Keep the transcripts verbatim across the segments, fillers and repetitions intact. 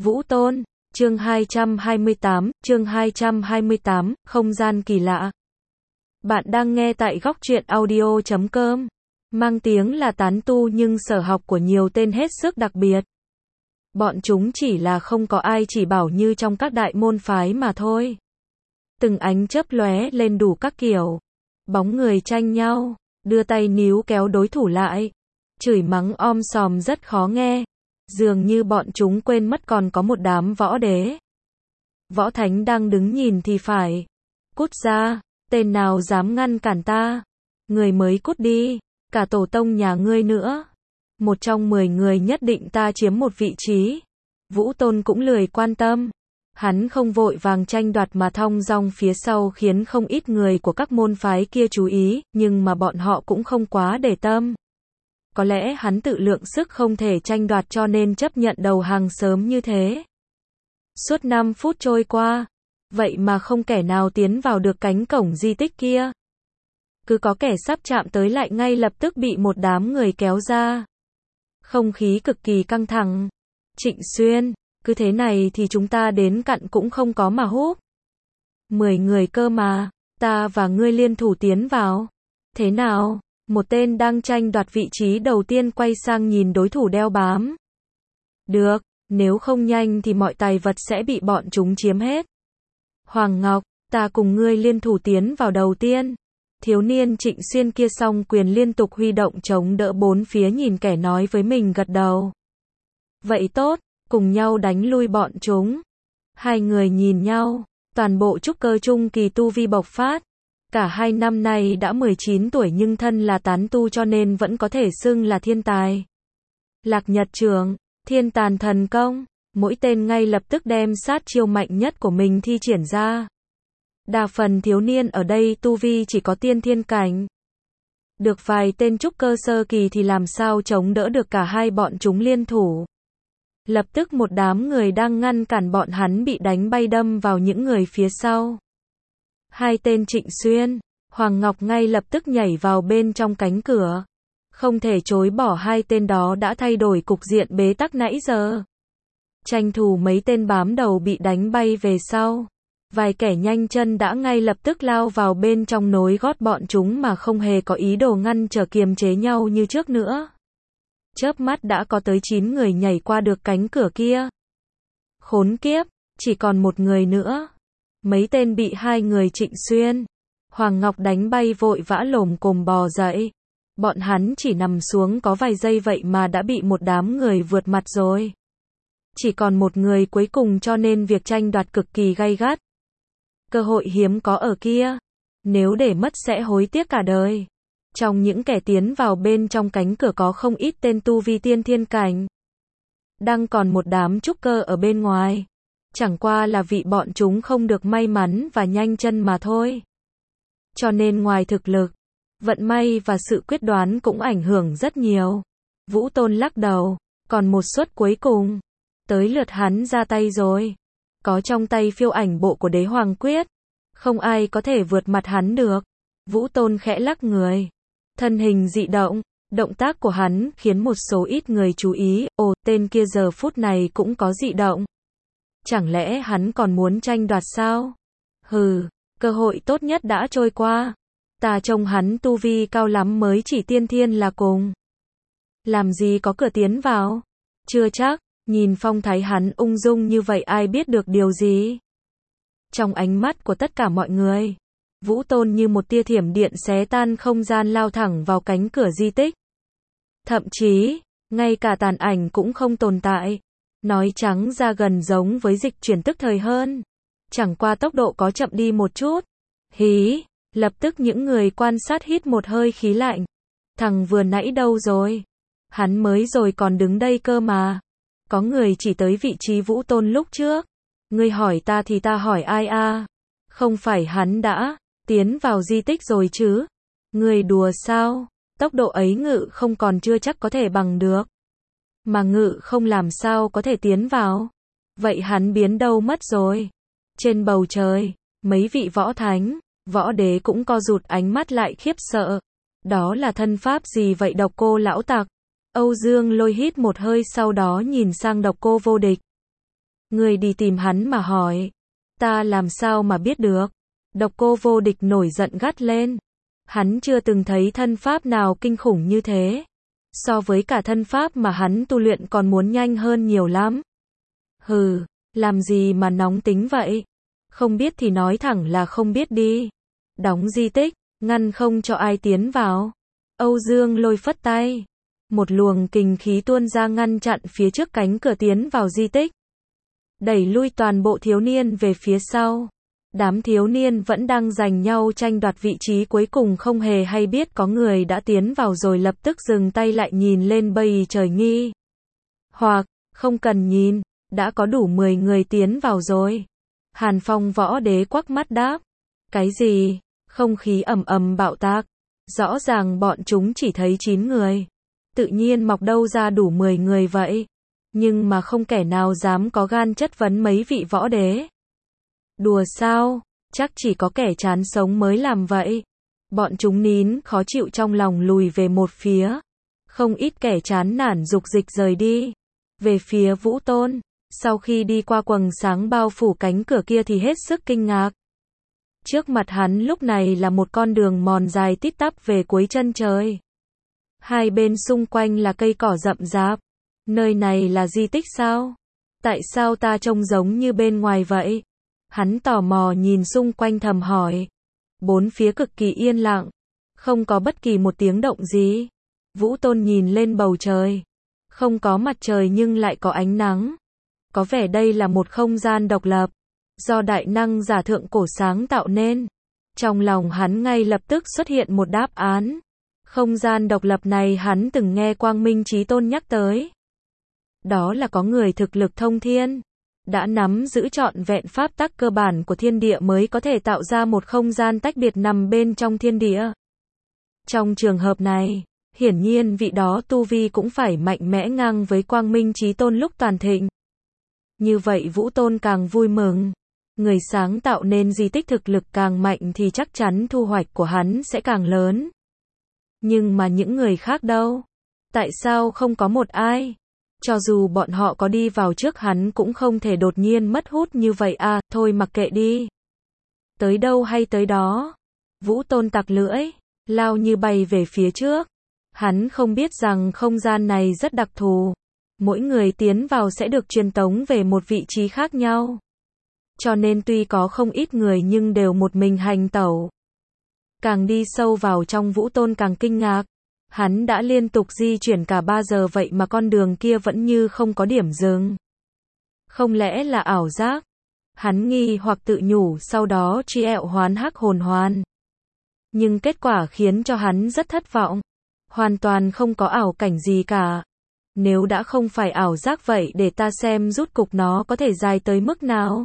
Vũ Tôn, chương hai trăm hai mươi tám, chương hai trăm hai mươi tám, không gian kỳ lạ. Bạn đang nghe tại góc truyện audio chấm com. Mang tiếng là tán tu nhưng sở học của nhiều tên hết sức đặc biệt. Bọn chúng chỉ là không có ai chỉ bảo như trong các đại môn phái mà thôi. Từng ánh chớp lóe lên đủ các kiểu. Bóng người tranh nhau, đưa tay níu kéo đối thủ lại. Chửi mắng om sòm rất khó nghe. Dường như bọn chúng quên mất còn có một đám võ đế. Võ thánh đang đứng nhìn thì phải. Cút ra, tên nào dám ngăn cản ta. Người mới cút đi, cả tổ tông nhà ngươi nữa. Một trong mười người nhất định ta chiếm một vị trí. Vũ Tôn cũng lười quan tâm. Hắn không vội vàng tranh đoạt mà thong dong phía sau khiến không ít người của các môn phái kia chú ý, nhưng mà bọn họ cũng không quá để tâm. Có lẽ hắn tự lượng sức không thể tranh đoạt cho nên chấp nhận đầu hàng sớm như thế. Suốt năm phút trôi qua, vậy mà không kẻ nào tiến vào được cánh cổng di tích kia. Cứ có kẻ sắp chạm tới lại ngay lập tức bị một đám người kéo ra. Không khí cực kỳ căng thẳng. Trịnh Xuyên, cứ thế này thì chúng ta đến cặn cũng không có mà húp. Mười người cơ mà, ta và ngươi liên thủ tiến vào. Thế nào? Một tên đang tranh đoạt vị trí đầu tiên quay sang nhìn đối thủ đeo bám. Được, nếu không nhanh thì mọi tài vật sẽ bị bọn chúng chiếm hết. Hoàng Ngọc, ta cùng ngươi liên thủ tiến vào đầu tiên. Thiếu niên Trịnh Xuyên kia song quyền liên tục huy động chống đỡ bốn phía nhìn kẻ nói với mình gật đầu. Vậy tốt, cùng nhau đánh lui bọn chúng. Hai người nhìn nhau, toàn bộ trúc cơ trung kỳ tu vi bộc phát. Cả hai năm nay đã mười chín tuổi nhưng thân là tán tu cho nên vẫn có thể xưng là thiên tài. Lạc Nhật Trường, Thiên Tàn Thần Công, mỗi tên ngay lập tức đem sát chiêu mạnh nhất của mình thi triển ra. Đa phần thiếu niên ở đây tu vi chỉ có tiên thiên cảnh. Được vài tên trúc cơ sơ kỳ thì làm sao chống đỡ được cả hai bọn chúng liên thủ. Lập tức một đám người đang ngăn cản bọn hắn bị đánh bay đâm vào những người phía sau. Hai tên Trịnh Xuyên, Hoàng Ngọc ngay lập tức nhảy vào bên trong cánh cửa. Không thể chối bỏ hai tên đó đã thay đổi cục diện bế tắc nãy giờ. Tranh thủ mấy tên bám đầu bị đánh bay về sau. Vài kẻ nhanh chân đã ngay lập tức lao vào bên trong nối gót bọn chúng mà không hề có ý đồ ngăn trở kiềm chế nhau như trước nữa. Chớp mắt đã có tới chín người nhảy qua được cánh cửa kia. Khốn kiếp, chỉ còn một người nữa. Mấy tên bị hai người Trịnh Xuyên, Hoàng Ngọc đánh bay vội vã lồm cồm bò dậy. Bọn hắn chỉ nằm xuống có vài giây vậy mà đã bị một đám người vượt mặt rồi. Chỉ còn một người cuối cùng cho nên việc tranh đoạt cực kỳ gay gắt. Cơ hội hiếm có ở kia. Nếu để mất sẽ hối tiếc cả đời. Trong những kẻ tiến vào bên trong cánh cửa có không ít tên tu vi tiên thiên cảnh. Đang còn một đám trúc cơ ở bên ngoài. Chẳng qua là vị bọn chúng không được may mắn và nhanh chân mà thôi. Cho nên ngoài thực lực, vận may và sự quyết đoán cũng ảnh hưởng rất nhiều. Vũ Tôn lắc đầu, còn một suất cuối cùng. Tới lượt hắn ra tay rồi. Có trong tay phiêu ảnh bộ của Đế Hoàng Quyết. Không ai có thể vượt mặt hắn được. Vũ Tôn khẽ lắc người. Thân hình dị động. Động tác của hắn khiến một số ít người chú ý. Ồ, tên kia giờ phút này cũng có dị động. Chẳng lẽ hắn còn muốn tranh đoạt sao? Hừ, cơ hội tốt nhất đã trôi qua. Ta trông hắn tu vi cao lắm mới chỉ tiên thiên là cùng. Làm gì có cửa tiến vào? Chưa chắc, nhìn phong thái hắn ung dung như vậy ai biết được điều gì? Trong ánh mắt của tất cả mọi người, Vũ Tôn như một tia thiểm điện xé tan không gian lao thẳng vào cánh cửa di tích. Thậm chí, ngay cả tàn ảnh cũng không tồn tại. Nói trắng ra gần giống với dịch chuyển tức thời hơn. Chẳng qua tốc độ có chậm đi một chút. Hí, lập tức những người quan sát hít một hơi khí lạnh. Thằng vừa nãy đâu rồi? Hắn mới rồi còn đứng đây cơ mà. Có người chỉ tới vị trí Vũ Tôn lúc trước. Ngươi hỏi ta thì ta hỏi ai a? Không phải hắn đã tiến vào di tích rồi chứ? Ngươi đùa sao? Tốc độ ấy ngự không còn chưa chắc có thể bằng được. Mà ngự không làm sao có thể tiến vào. Vậy hắn biến đâu mất rồi? Trên bầu trời, mấy vị võ thánh, võ đế cũng co rụt ánh mắt lại khiếp sợ. Đó là thân pháp gì vậy Độc Cô lão tặc? Âu Dương Lôi hít một hơi sau đó nhìn sang Độc Cô vô địch. Người đi tìm hắn mà hỏi. Ta làm sao mà biết được? Độc Cô Vô Địch nổi giận gắt lên. Hắn chưa từng thấy thân pháp nào kinh khủng như thế. So với cả thân pháp mà hắn tu luyện còn muốn nhanh hơn nhiều lắm. Hừ, làm gì mà nóng tính vậy? Không biết thì nói thẳng là không biết đi. Đóng di tích, ngăn không cho ai tiến vào. Âu Dương Lôi phất tay. Một luồng kình khí tuôn ra ngăn chặn phía trước cánh cửa tiến vào di tích. Đẩy lui toàn bộ thiếu niên về phía sau. Đám thiếu niên vẫn đang giành nhau tranh đoạt vị trí cuối cùng không hề hay biết có người đã tiến vào rồi lập tức dừng tay lại nhìn lên bầy trời nghi. Hoặc, không cần nhìn, đã có đủ mười người tiến vào rồi. Hàn Phong Võ Đế quắc mắt đáp. Cái gì? Không khí ầm ầm bạo tạc. Rõ ràng bọn chúng chỉ thấy chín người. Tự nhiên mọc đâu ra đủ mười người vậy. Nhưng mà không kẻ nào dám có gan chất vấn mấy vị võ đế. Đùa sao? Chắc chỉ có kẻ chán sống mới làm vậy. Bọn chúng nín khó chịu trong lòng lùi về một phía. Không ít kẻ chán nản dục dịch rời đi. Về phía Vũ Tôn, sau khi đi qua quầng sáng bao phủ cánh cửa kia thì hết sức kinh ngạc. Trước mặt hắn lúc này là một con đường mòn dài tít tắp về cuối chân trời. Hai bên xung quanh là cây cỏ rậm rạp. Nơi này là di tích sao? Tại sao ta trông giống như bên ngoài vậy? Hắn tò mò nhìn xung quanh thầm hỏi. Bốn phía cực kỳ yên lặng. Không có bất kỳ một tiếng động gì. Vũ Tôn nhìn lên bầu trời. Không có mặt trời nhưng lại có ánh nắng. Có vẻ đây là một không gian độc lập. Do đại năng giả thượng cổ sáng tạo nên. Trong lòng hắn ngay lập tức xuất hiện một đáp án. Không gian độc lập này hắn từng nghe Quang Minh Chí Tôn nhắc tới. Đó là có người thực lực thông thiên. Đã nắm giữ trọn vẹn pháp tắc cơ bản của thiên địa mới có thể tạo ra một không gian tách biệt nằm bên trong thiên địa. Trong trường hợp này, hiển nhiên vị đó tu vi cũng phải mạnh mẽ ngang với Quang Minh Chí Tôn lúc toàn thịnh. Như vậy Vũ Tôn càng vui mừng. Người sáng tạo nên di tích thực lực càng mạnh thì chắc chắn thu hoạch của hắn sẽ càng lớn. Nhưng mà những người khác đâu? Tại sao không có một ai? Cho dù bọn họ có đi vào trước hắn cũng không thể đột nhiên mất hút như vậy à, thôi mặc kệ đi. Tới đâu hay tới đó. Vũ Tôn tặc lưỡi, lao như bay về phía trước. Hắn không biết rằng không gian này rất đặc thù. Mỗi người tiến vào sẽ được truyền tống về một vị trí khác nhau. Cho nên tuy có không ít người nhưng đều một mình hành tẩu. Càng đi sâu vào trong Vũ Tôn càng kinh ngạc. Hắn đã liên tục di chuyển cả ba giờ vậy mà con đường kia vẫn như không có điểm dừng. Không lẽ là ảo giác? Hắn nghi hoặc tự nhủ sau đó tri ẹo hoán hắc hồn hoàn. Nhưng kết quả khiến cho hắn rất thất vọng. Hoàn toàn không có ảo cảnh gì cả. Nếu đã không phải ảo giác vậy để ta xem rút cục nó có thể dài tới mức nào.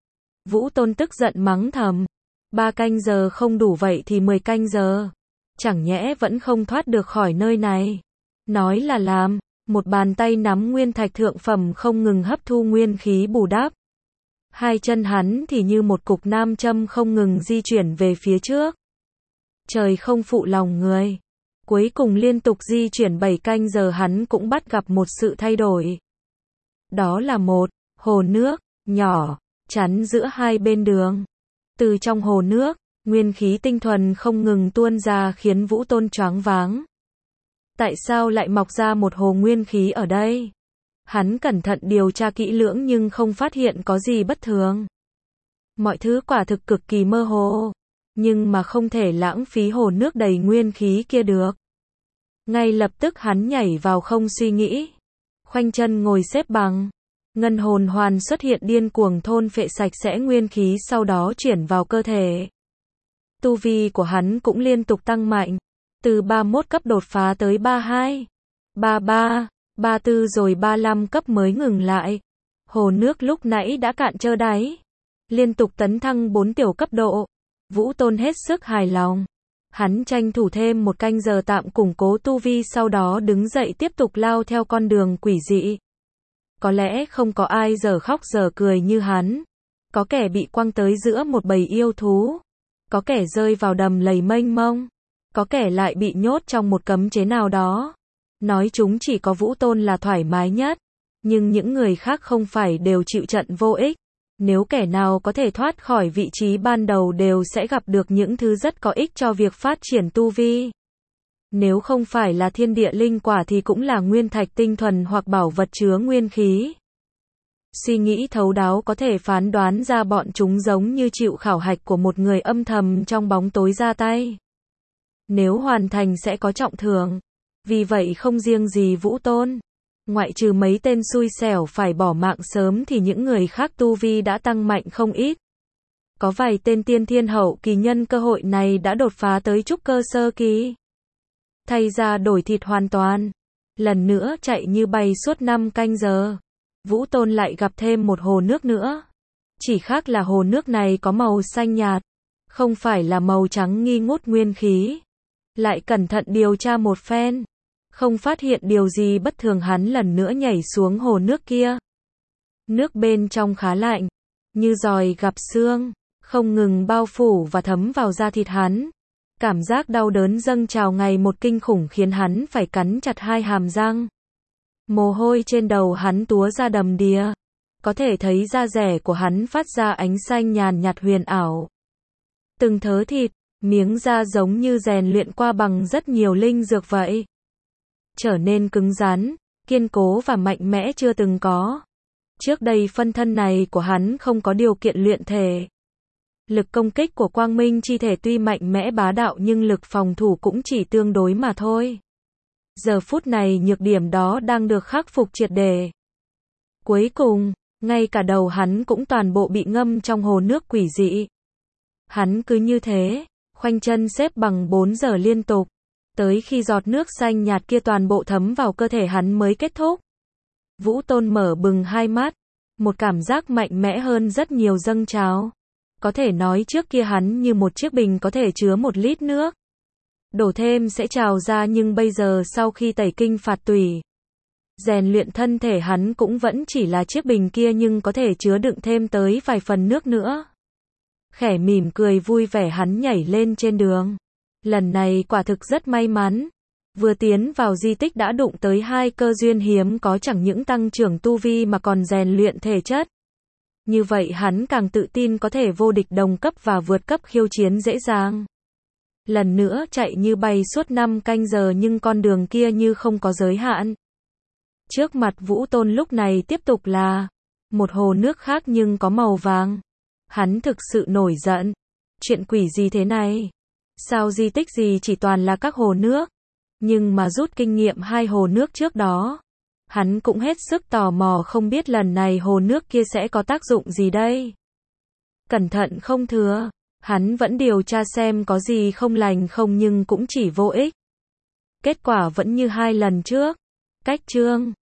Vũ Tôn tức giận mắng thầm. Ba canh giờ không đủ vậy thì mười canh giờ. Chẳng nhẽ vẫn không thoát được khỏi nơi này. Nói là làm, một bàn tay nắm nguyên thạch thượng phẩm không ngừng hấp thu nguyên khí bù đắp. Hai chân hắn thì như một cục nam châm không ngừng di chuyển về phía trước. Trời không phụ lòng người. Cuối cùng liên tục di chuyển bảy canh giờ hắn cũng bắt gặp một sự thay đổi. Đó là một hồ nước nhỏ chắn giữa hai bên đường. Từ trong hồ nước, nguyên khí tinh thuần không ngừng tuôn ra khiến Vũ Tôn choáng váng. Tại sao lại mọc ra một hồ nguyên khí ở đây? Hắn cẩn thận điều tra kỹ lưỡng nhưng không phát hiện có gì bất thường. Mọi thứ quả thực cực kỳ mơ hồ. Nhưng mà không thể lãng phí hồ nước đầy nguyên khí kia được. Ngay lập tức hắn nhảy vào không suy nghĩ. Khoanh chân ngồi xếp bằng. Ngân hồn hoàn xuất hiện điên cuồng thôn phệ sạch sẽ nguyên khí sau đó chuyển vào cơ thể. Tu vi của hắn cũng liên tục tăng mạnh. Từ ba mươi mốt cấp đột phá tới ba mươi hai, ba mươi ba, ba mươi tư rồi ba mươi lăm cấp mới ngừng lại. Hồ nước lúc nãy đã cạn trơ đáy. Liên tục tấn thăng bốn tiểu cấp độ. Vũ Tôn hết sức hài lòng. Hắn tranh thủ thêm một canh giờ tạm củng cố tu vi sau đó đứng dậy tiếp tục lao theo con đường quỷ dị. Có lẽ không có ai giờ khóc giờ cười như hắn. Có kẻ bị quăng tới giữa một bầy yêu thú. Có kẻ rơi vào đầm lầy mênh mông. Có kẻ lại bị nhốt trong một cấm chế nào đó. Nói chúng chỉ có Vũ Tôn là thoải mái nhất. Nhưng những người khác không phải đều chịu trận vô ích. Nếu kẻ nào có thể thoát khỏi vị trí ban đầu đều sẽ gặp được những thứ rất có ích cho việc phát triển tu vi. Nếu không phải là thiên địa linh quả thì cũng là nguyên thạch tinh thuần hoặc bảo vật chứa nguyên khí. Suy nghĩ thấu đáo có thể phán đoán ra bọn chúng giống như chịu khảo hạch của một người âm thầm trong bóng tối ra tay. Nếu hoàn thành sẽ có trọng thưởng. Vì vậy không riêng gì Vũ Tôn. Ngoại trừ mấy tên xui xẻo phải bỏ mạng sớm thì những người khác tu vi đã tăng mạnh không ít. Có vài tên tiên thiên hậu kỳ nhân cơ hội này đã đột phá tới trúc cơ sơ kỳ. Thay ra đổi thịt hoàn toàn. Lần nữa chạy như bay suốt năm canh giờ. Vũ Tôn lại gặp thêm một hồ nước nữa. Chỉ khác là hồ nước này có màu xanh nhạt. Không phải là màu trắng nghi ngút nguyên khí. Lại cẩn thận điều tra một phen. Không phát hiện điều gì bất thường, hắn lần nữa nhảy xuống hồ nước kia. Nước bên trong khá lạnh. Như giòi gặp xương. Không ngừng bao phủ và thấm vào da thịt hắn. Cảm giác đau đớn dâng trào ngày một kinh khủng khiến hắn phải cắn chặt hai hàm răng. Mồ hôi trên đầu hắn túa ra đầm đìa. Có thể thấy da rẻ của hắn phát ra ánh xanh nhàn nhạt huyền ảo. Từng thớ thịt, miếng da giống như rèn luyện qua bằng rất nhiều linh dược vậy. Trở nên cứng rắn, kiên cố và mạnh mẽ chưa từng có. Trước đây phân thân này của hắn không có điều kiện luyện thể. Lực công kích của quang minh chi thể tuy mạnh mẽ bá đạo nhưng lực phòng thủ cũng chỉ tương đối mà thôi. Giờ phút này nhược điểm đó đang được khắc phục triệt để. Cuối cùng, ngay cả đầu hắn cũng toàn bộ bị ngâm trong hồ nước quỷ dị. Hắn cứ như thế, khoanh chân xếp bằng bốn giờ liên tục. Tới khi giọt nước xanh nhạt kia toàn bộ thấm vào cơ thể hắn mới kết thúc. Vũ Tôn mở bừng hai mắt. Một cảm giác mạnh mẽ hơn rất nhiều dâng trào. Có thể nói trước kia hắn như một chiếc bình có thể chứa một lít nước. Đổ thêm sẽ trào ra, nhưng bây giờ sau khi tẩy kinh phạt tủy, rèn luyện thân thể, hắn cũng vẫn chỉ là chiếc bình kia nhưng có thể chứa đựng thêm tới vài phần nước nữa. Khẽ mỉm cười vui vẻ hắn nhảy lên trên đường. Lần này quả thực rất may mắn. Vừa tiến vào di tích đã đụng tới hai cơ duyên hiếm có, chẳng những tăng trưởng tu vi mà còn rèn luyện thể chất. Như vậy hắn càng tự tin có thể vô địch đồng cấp và vượt cấp khiêu chiến dễ dàng. Lần nữa chạy như bay suốt năm canh giờ nhưng con đường kia như không có giới hạn. Trước mặt Vũ Tôn lúc này tiếp tục là một hồ nước khác nhưng có màu vàng. Hắn thực sự nổi giận. Chuyện quỷ gì thế này? Sao di tích gì chỉ toàn là các hồ nước? Nhưng mà rút kinh nghiệm hai hồ nước trước đó, hắn cũng hết sức tò mò không biết lần này hồ nước kia sẽ có tác dụng gì đây. Cẩn thận không thừa, hắn vẫn điều tra xem có gì không lành không nhưng cũng chỉ vô ích. Kết quả vẫn như hai lần trước. Cách chương